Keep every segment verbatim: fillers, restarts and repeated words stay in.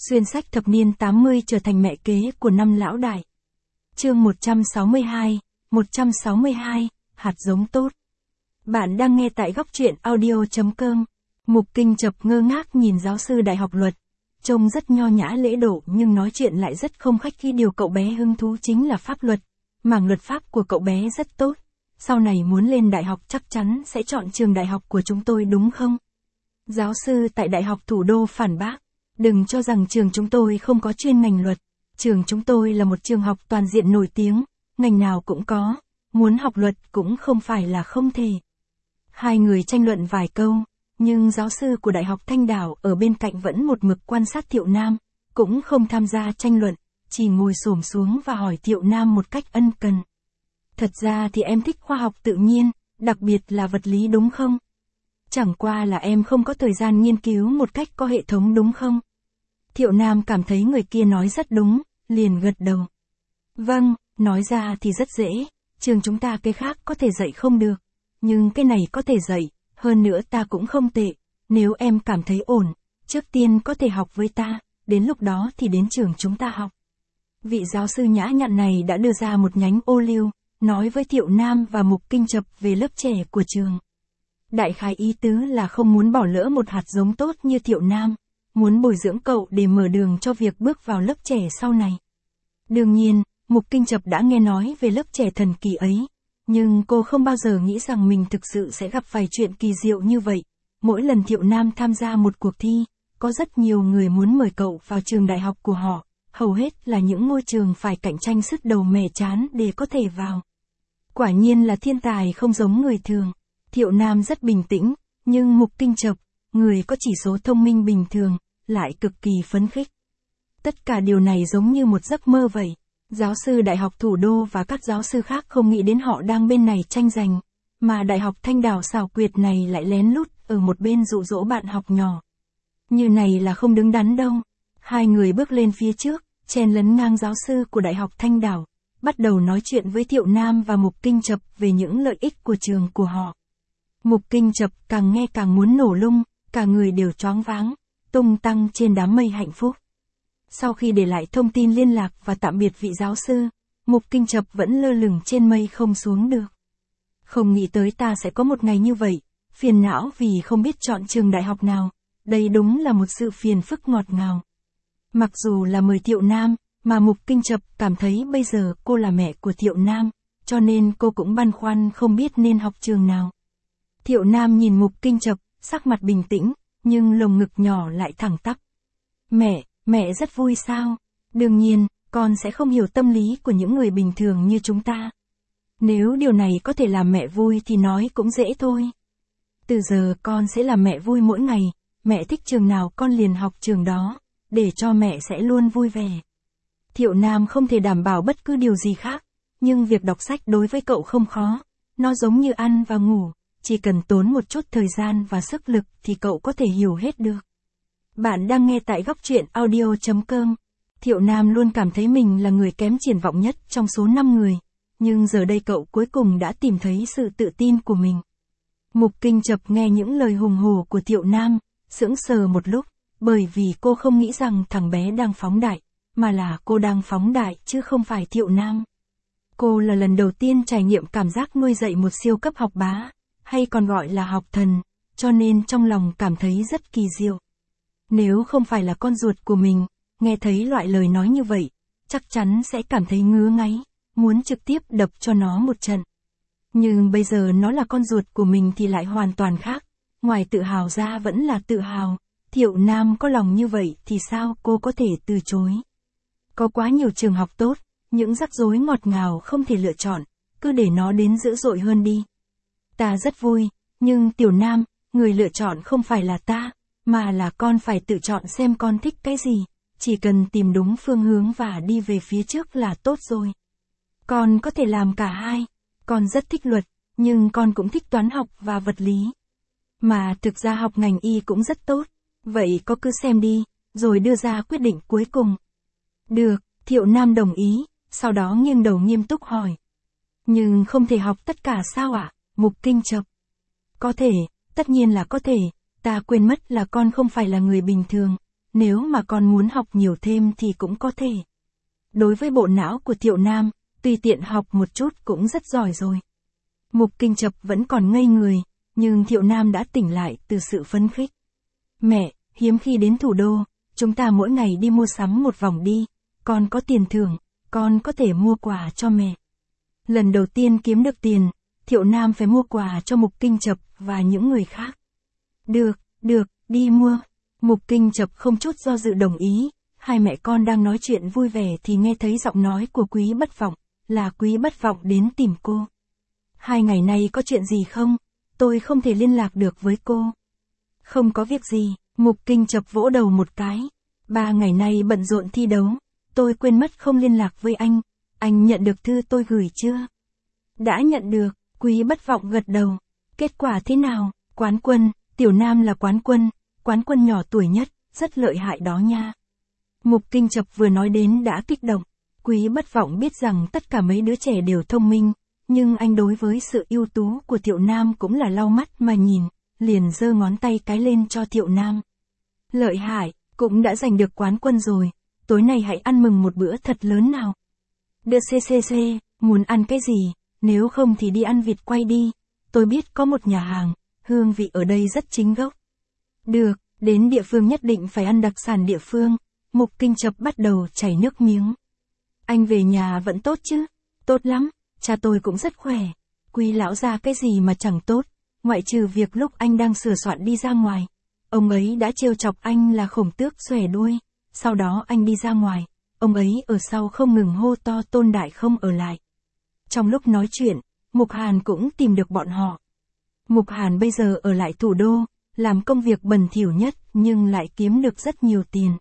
Xuyên sách thập niên tám mươi trở thành mẹ kế của năm lão đại. Chương một trăm sáu mươi hai, một trăm sáu mươi hai, hạt giống tốt. Bạn đang nghe tại góc truyện audio chấm com. Mục Kinh Chập ngơ ngác nhìn giáo sư đại học luật. Trông rất nho nhã lễ độ nhưng nói chuyện lại rất không khách khi điều cậu bé hứng thú chính là pháp luật. Mảng luật pháp của cậu bé rất tốt. Sau này muốn lên đại học chắc chắn sẽ chọn trường đại học của chúng tôi đúng không? Giáo sư tại Đại học Thủ đô phản bác. Đừng cho rằng trường chúng tôi không có chuyên ngành luật. Trường chúng tôi là một trường học toàn diện nổi tiếng, ngành nào cũng có. Muốn học luật cũng không phải là không thể. Hai người tranh luận vài câu, nhưng giáo sư của Đại học Thanh Đảo ở bên cạnh vẫn một mực quan sát Thiệu Nam, cũng không tham gia tranh luận, chỉ ngồi xổm xuống và hỏi Thiệu Nam một cách ân cần. Thật ra thì em thích khoa học tự nhiên, đặc biệt là vật lý đúng không? Chẳng qua là em không có thời gian nghiên cứu một cách có hệ thống đúng không? Thiệu Nam cảm thấy người kia nói rất đúng, liền gật đầu. Vâng, nói ra thì rất dễ, trường chúng ta cái khác có thể dạy không được, nhưng cái này có thể dạy, hơn nữa ta cũng không tệ, nếu em cảm thấy ổn, trước tiên có thể học với ta, đến lúc đó thì đến trường chúng ta học. Vị giáo sư nhã nhặn này đã đưa ra một nhánh ô liu, nói với Thiệu Nam và Mục Kinh Chập về lớp trẻ của trường. Đại khái ý tứ là không muốn bỏ lỡ một hạt giống tốt như Thiệu Nam, muốn bồi dưỡng cậu để mở đường cho việc bước vào lớp trẻ sau này. Đương nhiên, Mục Kinh Chập đã nghe nói về lớp trẻ thần kỳ ấy, nhưng cô không bao giờ nghĩ rằng mình thực sự sẽ gặp phải chuyện kỳ diệu như vậy. Mỗi lần Thiệu Nam tham gia một cuộc thi, có rất nhiều người muốn mời cậu vào trường đại học của họ, hầu hết là những ngôi trường phải cạnh tranh sứt đầu mẻ trán để có thể vào. Quả nhiên là thiên tài không giống người thường. Thiệu Nam rất bình tĩnh, nhưng Mục Kinh Chập, người có chỉ số thông minh bình thường, lại cực kỳ phấn khích. Tất cả điều này giống như một giấc mơ vậy. Giáo sư Đại học Thủ đô và các giáo sư khác không nghĩ đến họ đang bên này tranh giành, mà Đại học Thanh Đảo xảo quyệt này lại lén lút ở một bên dụ dỗ bạn học nhỏ. Như này là không đứng đắn đâu. Hai người bước lên phía trước, chen lấn ngang giáo sư của Đại học Thanh Đảo, bắt đầu nói chuyện với Thiệu Nam và Mục Kinh Chập về những lợi ích của trường của họ. Mục Kinh Chập càng nghe càng muốn nổ lung, cả người đều choáng váng, tung tăng trên đám mây hạnh phúc. Sau khi để lại thông tin liên lạc và tạm biệt vị giáo sư, Mục Kinh Chập vẫn lơ lửng trên mây không xuống được. Không nghĩ tới ta sẽ có một ngày như vậy, phiền não vì không biết chọn trường đại học nào, đây đúng là một sự phiền phức ngọt ngào. Mặc dù là mời Thiệu Nam, mà Mục Kinh Chập cảm thấy bây giờ cô là mẹ của Thiệu Nam, cho nên cô cũng băn khoăn không biết nên học trường nào. Thiệu Nam nhìn Mục Kinh Chập, sắc mặt bình tĩnh, nhưng lồng ngực nhỏ lại thẳng tắp. Mẹ, mẹ rất vui sao? Đương nhiên, con sẽ không hiểu tâm lý của những người bình thường như chúng ta. Nếu điều này có thể làm mẹ vui thì nói cũng dễ thôi. Từ giờ con sẽ làm mẹ vui mỗi ngày, mẹ thích trường nào con liền học trường đó, để cho mẹ sẽ luôn vui vẻ. Thiệu Nam không thể đảm bảo bất cứ điều gì khác, nhưng việc đọc sách đối với cậu không khó, nó giống như ăn và ngủ. Chỉ cần tốn một chút thời gian và sức lực thì cậu có thể hiểu hết được. Bạn đang nghe tại góc truyện audio chấm com. Thiệu Nam luôn cảm thấy mình là người kém triển vọng nhất trong số năm người, nhưng giờ đây cậu cuối cùng đã tìm thấy sự tự tin của mình. Mục Kinh Chập nghe những lời hùng hổ của Thiệu Nam, sững sờ một lúc, bởi vì cô không nghĩ rằng thằng bé đang phóng đại, mà là cô đang phóng đại chứ không phải Thiệu Nam. Cô là lần đầu tiên trải nghiệm cảm giác nuôi dạy một siêu cấp học bá, hay còn gọi là học thần, cho nên trong lòng cảm thấy rất kỳ diệu. Nếu không phải là con ruột của mình, nghe thấy loại lời nói như vậy, chắc chắn sẽ cảm thấy ngứa ngáy, muốn trực tiếp đập cho nó một trận. Nhưng bây giờ nó là con ruột của mình thì lại hoàn toàn khác, ngoài tự hào ra vẫn là tự hào. Thiệu Nam có lòng như vậy thì sao cô có thể từ chối? Có quá nhiều trường học tốt, những rắc rối ngọt ngào không thể lựa chọn, cứ để nó đến dữ dội hơn đi. Ta rất vui, nhưng Tiểu Nam, người lựa chọn không phải là ta, mà là con phải tự chọn xem con thích cái gì, chỉ cần tìm đúng phương hướng và đi về phía trước là tốt rồi. Con có thể làm cả hai, con rất thích luật, nhưng con cũng thích toán học và vật lý. Mà thực ra học ngành y cũng rất tốt, vậy có cứ xem đi, rồi đưa ra quyết định cuối cùng. Được, Thiệu Nam đồng ý, sau đó nghiêng đầu nghiêm túc hỏi. Nhưng không thể học tất cả sao ạ? Mục Kinh Chập. Có thể, tất nhiên là có thể, ta quên mất là con không phải là người bình thường, nếu mà con muốn học nhiều thêm thì cũng có thể. Đối với bộ não của Thiệu Nam, tùy tiện học một chút cũng rất giỏi rồi. Mục Kinh Chập vẫn còn ngây người, nhưng Thiệu Nam đã tỉnh lại từ sự phấn khích. Mẹ, hiếm khi đến thủ đô, chúng ta mỗi ngày đi mua sắm một vòng đi, con có tiền thưởng, con có thể mua quà cho mẹ. Lần đầu tiên kiếm được tiền, Thiệu Nam phải mua quà cho Mục Kinh Chập và những người khác. Được, được, đi mua. Mục Kinh Chập không chút do dự đồng ý, hai mẹ con đang nói chuyện vui vẻ thì nghe thấy giọng nói của Quý Bất Vọng, là Quý Bất Vọng đến tìm cô. Hai ngày nay có chuyện gì không? Tôi không thể liên lạc được với cô. Không có việc gì, Mục Kinh Chập vỗ đầu một cái. Ba ngày nay bận rộn thi đấu, tôi quên mất không liên lạc với anh. Anh nhận được thư tôi gửi chưa? Đã nhận được, Quý Bất Vọng gật đầu. Kết quả thế nào? Quán quân, Tiểu Nam là quán quân, quán quân nhỏ tuổi nhất, rất lợi hại đó nha. Mục Kinh Chập vừa nói đến đã kích động. Quý Bất Vọng biết rằng tất cả mấy đứa trẻ đều thông minh, nhưng anh đối với sự ưu tú của Thiệu Nam cũng là lau mắt mà nhìn, liền giơ ngón tay cái lên cho Thiệu Nam. Lợi hại, cũng đã giành được quán quân rồi, tối nay hãy ăn mừng một bữa thật lớn nào. Đưa xê xê xê, muốn ăn cái gì, nếu không thì đi ăn vịt quay đi, tôi biết có một nhà hàng, hương vị ở đây rất chính gốc. Được, đến địa phương nhất định phải ăn đặc sản địa phương. Mục Kinh Chập bắt đầu chảy nước miếng. Anh về nhà vẫn tốt chứ? Tốt lắm, cha tôi cũng rất khỏe. Quý lão gia cái gì mà chẳng tốt, ngoại trừ việc lúc anh đang sửa soạn đi ra ngoài. Ông ấy đã trêu chọc anh là khổng tước xòe đuôi, sau đó anh đi ra ngoài, ông ấy ở sau không ngừng hô to Tôn Đại không ở lại. Trong lúc nói chuyện, Mục Hàn cũng tìm được bọn họ. Mục Hàn bây giờ ở lại thủ đô, làm công việc bẩn thỉu nhất nhưng lại kiếm được rất nhiều tiền.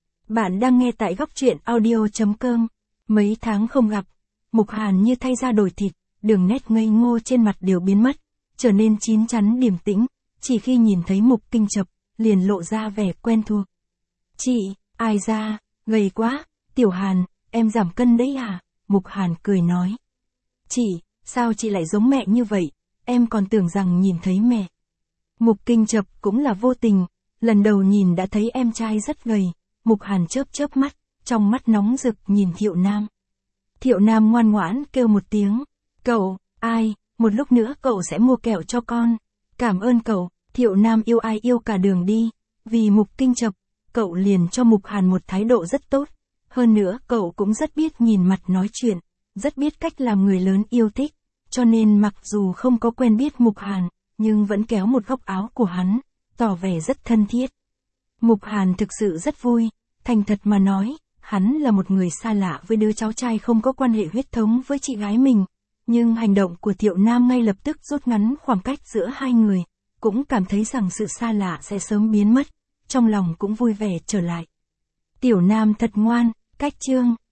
Bạn đang nghe tại góc truyện audio chấm com. Mấy tháng không gặp, Mục Hàn như thay da đổi thịt, đường nét ngây ngô trên mặt đều biến mất, trở nên chín chắn điềm tĩnh, chỉ khi nhìn thấy Mục Kinh Chập, liền lộ ra vẻ quen thuộc. Chị, ai ra, gầy quá, Tiểu Hàn, em giảm cân đấy à? Mục Hàn cười nói. Chị, sao chị lại giống mẹ như vậy, em còn tưởng rằng nhìn thấy mẹ. Mục Kinh Chập cũng là vô tình, lần đầu nhìn đã thấy em trai rất gầy. Mục Hàn chớp chớp mắt, trong mắt nóng rực nhìn Thiệu Nam. Thiệu Nam ngoan ngoãn kêu một tiếng. Cậu, ai, một lúc nữa cậu sẽ mua kẹo cho con. Cảm ơn cậu. Thiệu Nam yêu ai yêu cả đường đi. Vì Mục Kinh Chập, cậu liền cho Mục Hàn một thái độ rất tốt. Hơn nữa cậu cũng rất biết nhìn mặt nói chuyện, rất biết cách làm người lớn yêu thích. Cho nên mặc dù không có quen biết Mục Hàn, nhưng vẫn kéo một góc áo của hắn, tỏ vẻ rất thân thiết. Mục Hàn thực sự rất vui, thành thật mà nói, hắn là một người xa lạ với đứa cháu trai không có quan hệ huyết thống với chị gái mình, nhưng hành động của Thiệu Nam ngay lập tức rút ngắn khoảng cách giữa hai người, cũng cảm thấy rằng sự xa lạ sẽ sớm biến mất, trong lòng cũng vui vẻ trở lại. Tiểu Nam thật ngoan, cách chương,